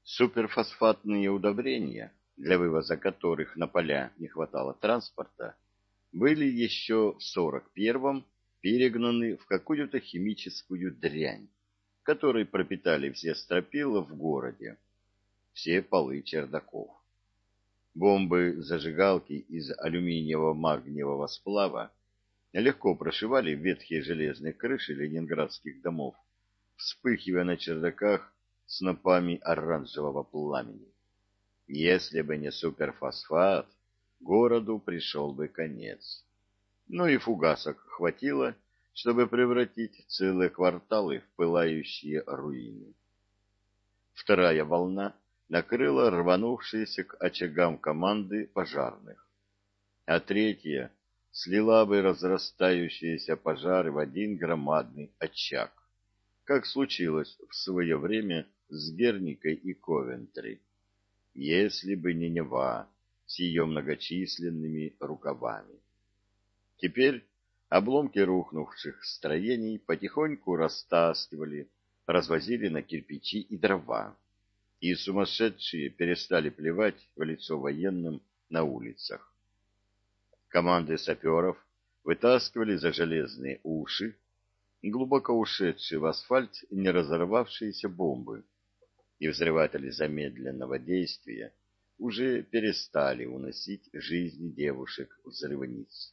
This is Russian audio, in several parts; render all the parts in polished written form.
Суперфосфатные удобрения, для вывоза которых на поля не хватало транспорта, были еще в 41-м перегнаны в какую-то химическую дрянь, которой пропитали все стропила в городе, все полы чердаков. Бомбы-зажигалки из алюминиево-магниевого сплава легко прошивали ветхие железные крыши ленинградских домов, вспыхивая на чердаках снопами оранжевого пламени. Если бы не суперфосфат, городу пришел бы конец. Ну и фугасок хватило, чтобы превратить целые кварталы в пылающие руины. Вторая волна накрыла рванувшиеся к очагам команды пожарных, а третья слила бы разрастающиеся пожары в один громадный очаг, как случилось в свое время с Герникой и Ковентри, если бы не Нева с ее многочисленными рукавами. Теперь обломки рухнувших строений потихоньку растаскивали, развозили на кирпичи и дрова, и сумасшедшие перестали плевать в лицо военным на улицах. Команды саперов вытаскивали за железные уши глубоко ушедшие в асфальт не разорвавшиеся бомбы, и взрыватели замедленного действия уже перестали уносить жизни девушек-взрывниц.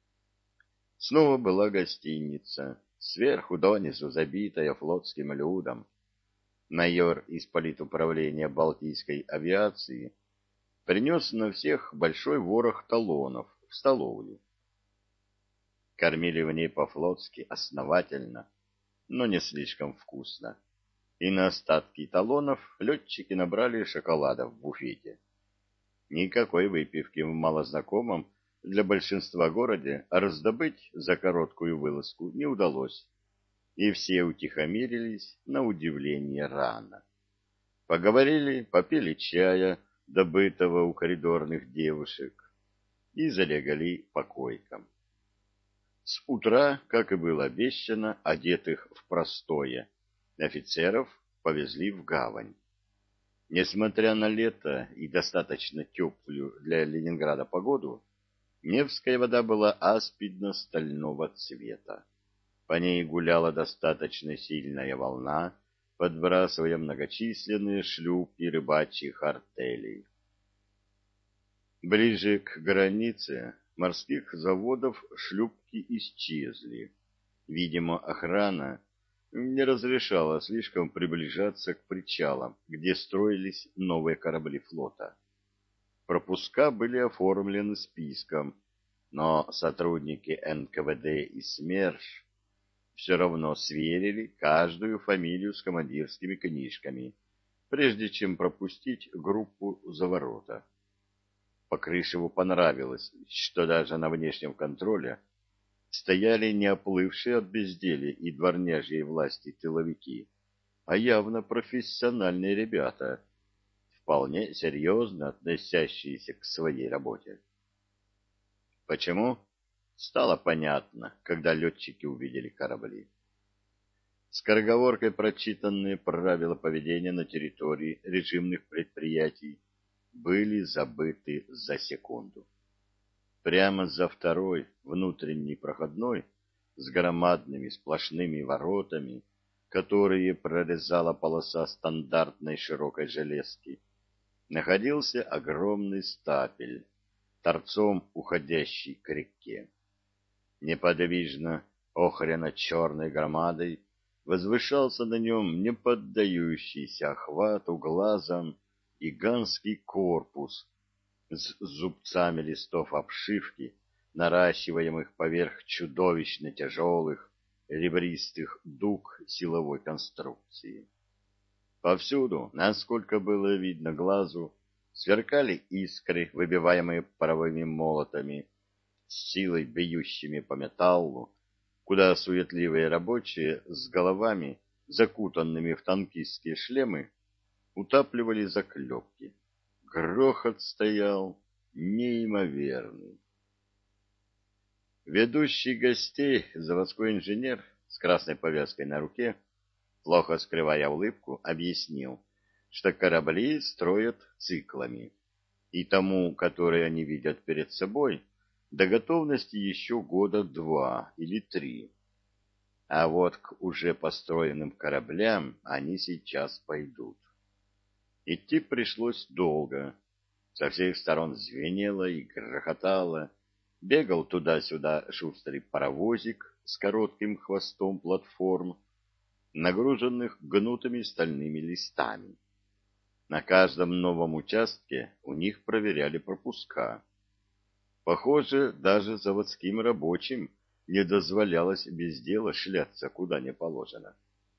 Снова была гостиница, сверху донизу забитая флотским людом. Майор из политуправления Балтийской авиации принес на всех большой ворох талонов в столовую. Кормили в ней по-флотски основательно, но не слишком вкусно. И на остатки талонов летчики набрали шоколада в буфете. Никакой выпивки в малознакомом для большинства городе раздобыть за короткую вылазку не удалось, и все утихомирились на удивление рано. Поговорили, попили чая, добытого у коридорных девушек, и залегали по койкам. С утра, как и было обещано, одетых в простое, офицеров повезли в гавань. Несмотря на лето и достаточно теплую для Ленинграда погоду, Невская вода была аспидно-стального цвета. По ней гуляла достаточно сильная волна, подбрасывая многочисленные шлюпки рыбачьих артелей. Ближе к границе морских заводов шлюпки исчезли. Видимо, охрана не разрешала слишком приближаться к причалам, где строились новые корабли флота. Пропуска были оформлены списком, но сотрудники НКВД и СМЕРШ все равно сверили каждую фамилию с командирскими книжками, прежде чем пропустить группу за ворота. Покрышеву понравилось, что даже на внешнем контроле стояли не оплывшие от безделья и дворняжьей власти тыловики, а явно профессиональные ребята, вполне серьезно относящиеся к своей работе. Почему? Стало понятно, когда летчики увидели корабли. Скороговоркой прочитанные правила поведения на территории режимных предприятий были забыты за секунду. Прямо за второй, внутренней проходной, с громадными сплошными воротами, которые прорезала полоса стандартной широкой железки, находился огромный стапель, торцом уходящий к реке. Неподвижно, охряно-черной громадой, возвышался на нем не поддающийся охвату глазом гигантский корпус с зубцами листов обшивки, наращиваемых поверх чудовищно тяжелых ребристых дуг силовой конструкции. Повсюду, насколько было видно глазу, сверкали искры, выбиваемые паровыми молотами, с силой бьющими по металлу, куда суетливые рабочие с головами, закутанными в танкистские шлемы, утапливали заклепки. Грохот стоял неимоверный. Ведущий гостей, заводской инженер с красной повязкой на руке, плохо скрывая улыбку, объяснил, что корабли строят циклами, и тому, который они видят перед собой, до готовности еще года 2 или 3. А вот к уже построенным кораблям они сейчас пойдут. Идти пришлось долго. Со всех сторон звенело и грохотало. Бегал туда-сюда шустрый паровозик с коротким хвостом платформ, нагруженных гнутыми стальными листами. На каждом новом участке у них проверяли пропуска. Похоже, даже заводским рабочим не дозволялось без дела шляться куда не положено.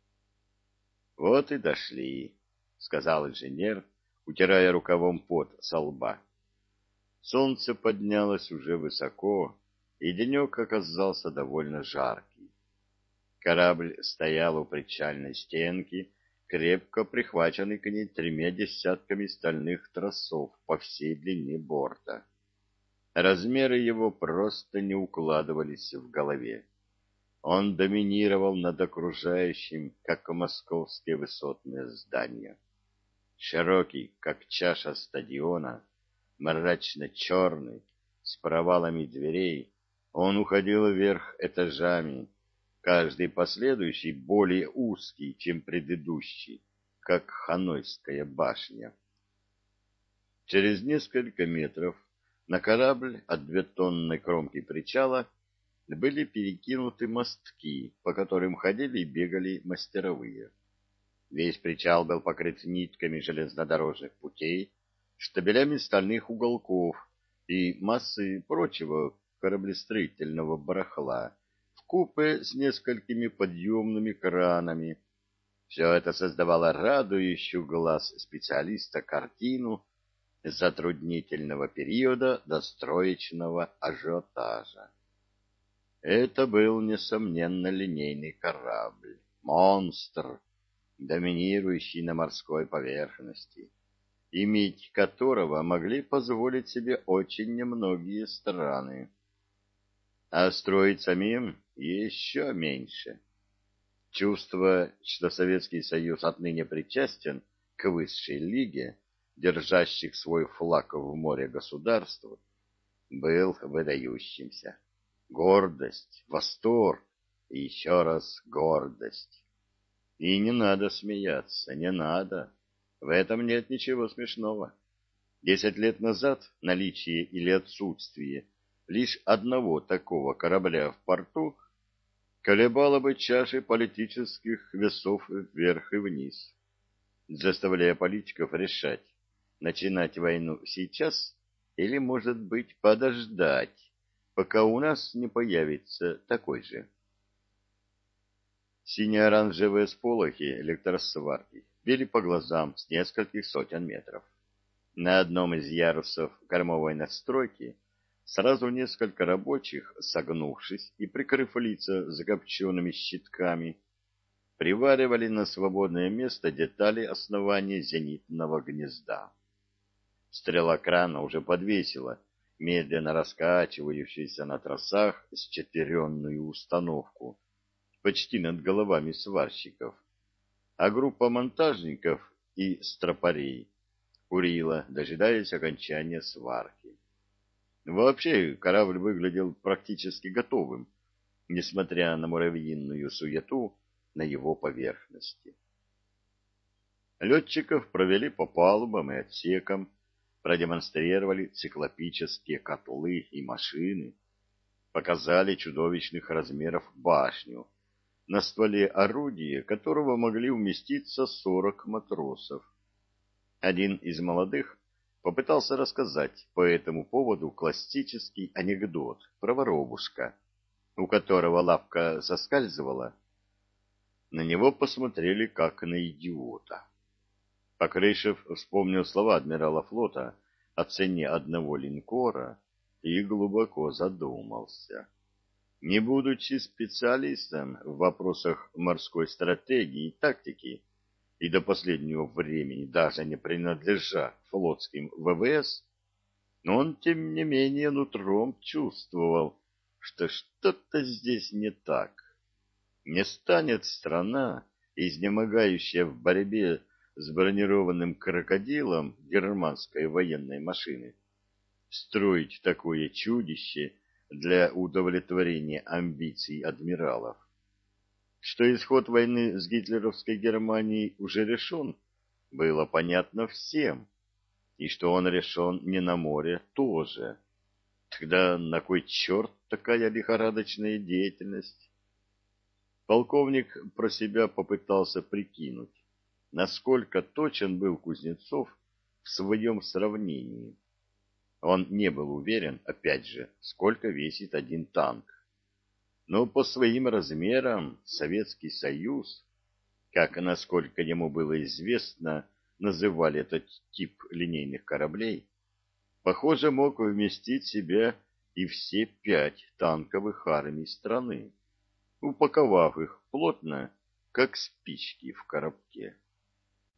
«Вот и дошли», — сказал инженер, утирая рукавом пот со лба. Солнце поднялось уже высоко, и денек оказался довольно жаркий. Корабль стоял у причальной стенки, крепко прихваченный к ней 3 десятками стальных тросов по всей длине борта. Размеры его просто не укладывались в голове. Он доминировал над окружающим, как московские высотные здания. Широкий, как чаша стадиона, мрачно-черный, с провалами дверей, он уходил вверх этажами, каждый последующий более узкий, чем предыдущий, как Ханойская башня. Через несколько метров на корабль от бетонной кромки причала были перекинуты мостки, по которым ходили и бегали мастеровые. Весь причал был покрыт нитками железнодорожных путей, штабелями стальных уголков и массой прочего кораблестроительного барахла, вкупе с несколькими подъемными кранами. Все это создавало радующую глаз специалиста картину затруднительного периода достроечного ажиотажа. Это был, несомненно, линейный корабль, монстр, доминирующий на морской поверхности, иметь которого могли позволить себе очень немногие страны, а строить самим еще меньше. Чувство, что Советский Союз отныне причастен к высшей лиге, держащих свой флаг в море государств, был выдающимся. Гордость, восторг и еще раз гордость. И не надо смеяться, не надо. В этом нет ничего смешного. 10 лет назад наличие или отсутствие лишь одного такого корабля в порту колебало бы чаши политических весов вверх и вниз, заставляя политиков решать, начинать войну сейчас или, может быть, подождать, пока у нас не появится такой же. Сине-оранжевые сполохи электросварки били по глазам с нескольких сотен метров. На одном из ярусов кормовой надстройки сразу несколько рабочих, согнувшись и прикрыв лица закопченными щитками, приваривали на свободное место детали основания зенитного гнезда. Стрела крана уже подвесила медленно раскачивающуюся на тросах счетверенную установку почти над головами сварщиков, а группа монтажников и стропарей курила, дожидаясь окончания сварки. Вообще корабль выглядел практически готовым, несмотря на муравьиную суету на его поверхности. Летчиков провели по палубам и отсекам, продемонстрировали циклопические котлы и машины, показали чудовищных размеров башню, на стволе орудия которого могли уместиться 40 матросов. Один из молодых попытался рассказать по этому поводу классический анекдот про воробушка, у которого лапка соскальзывала. На него посмотрели как на идиота. Покрышев вспомнил слова адмирала флота о цене одного линкора и глубоко задумался. Не будучи специалистом в вопросах морской стратегии и тактики, и до последнего времени даже не принадлежа флотским ВВС, но он, тем не менее, нутром чувствовал, что что-то здесь не так. Не станет страна, изнемогающая в борьбе с бронированным крокодилом германской военной машины, строить такое чудище для удовлетворения амбиций адмиралов. Что исход войны с гитлеровской Германией уже решен, было понятно всем, и что он решен не на море тоже. Тогда на кой черт такая лихорадочная деятельность? Полковник про себя попытался прикинуть, насколько точен был Кузнецов в своем сравнении. Он не был уверен, опять же, сколько весит один танк. Но по своим размерам Советский Союз, как, насколько ему было известно, называли этот тип линейных кораблей, похоже, мог вместить в себя и все 5 танковых армий страны, упаковав их плотно, как спички в коробке.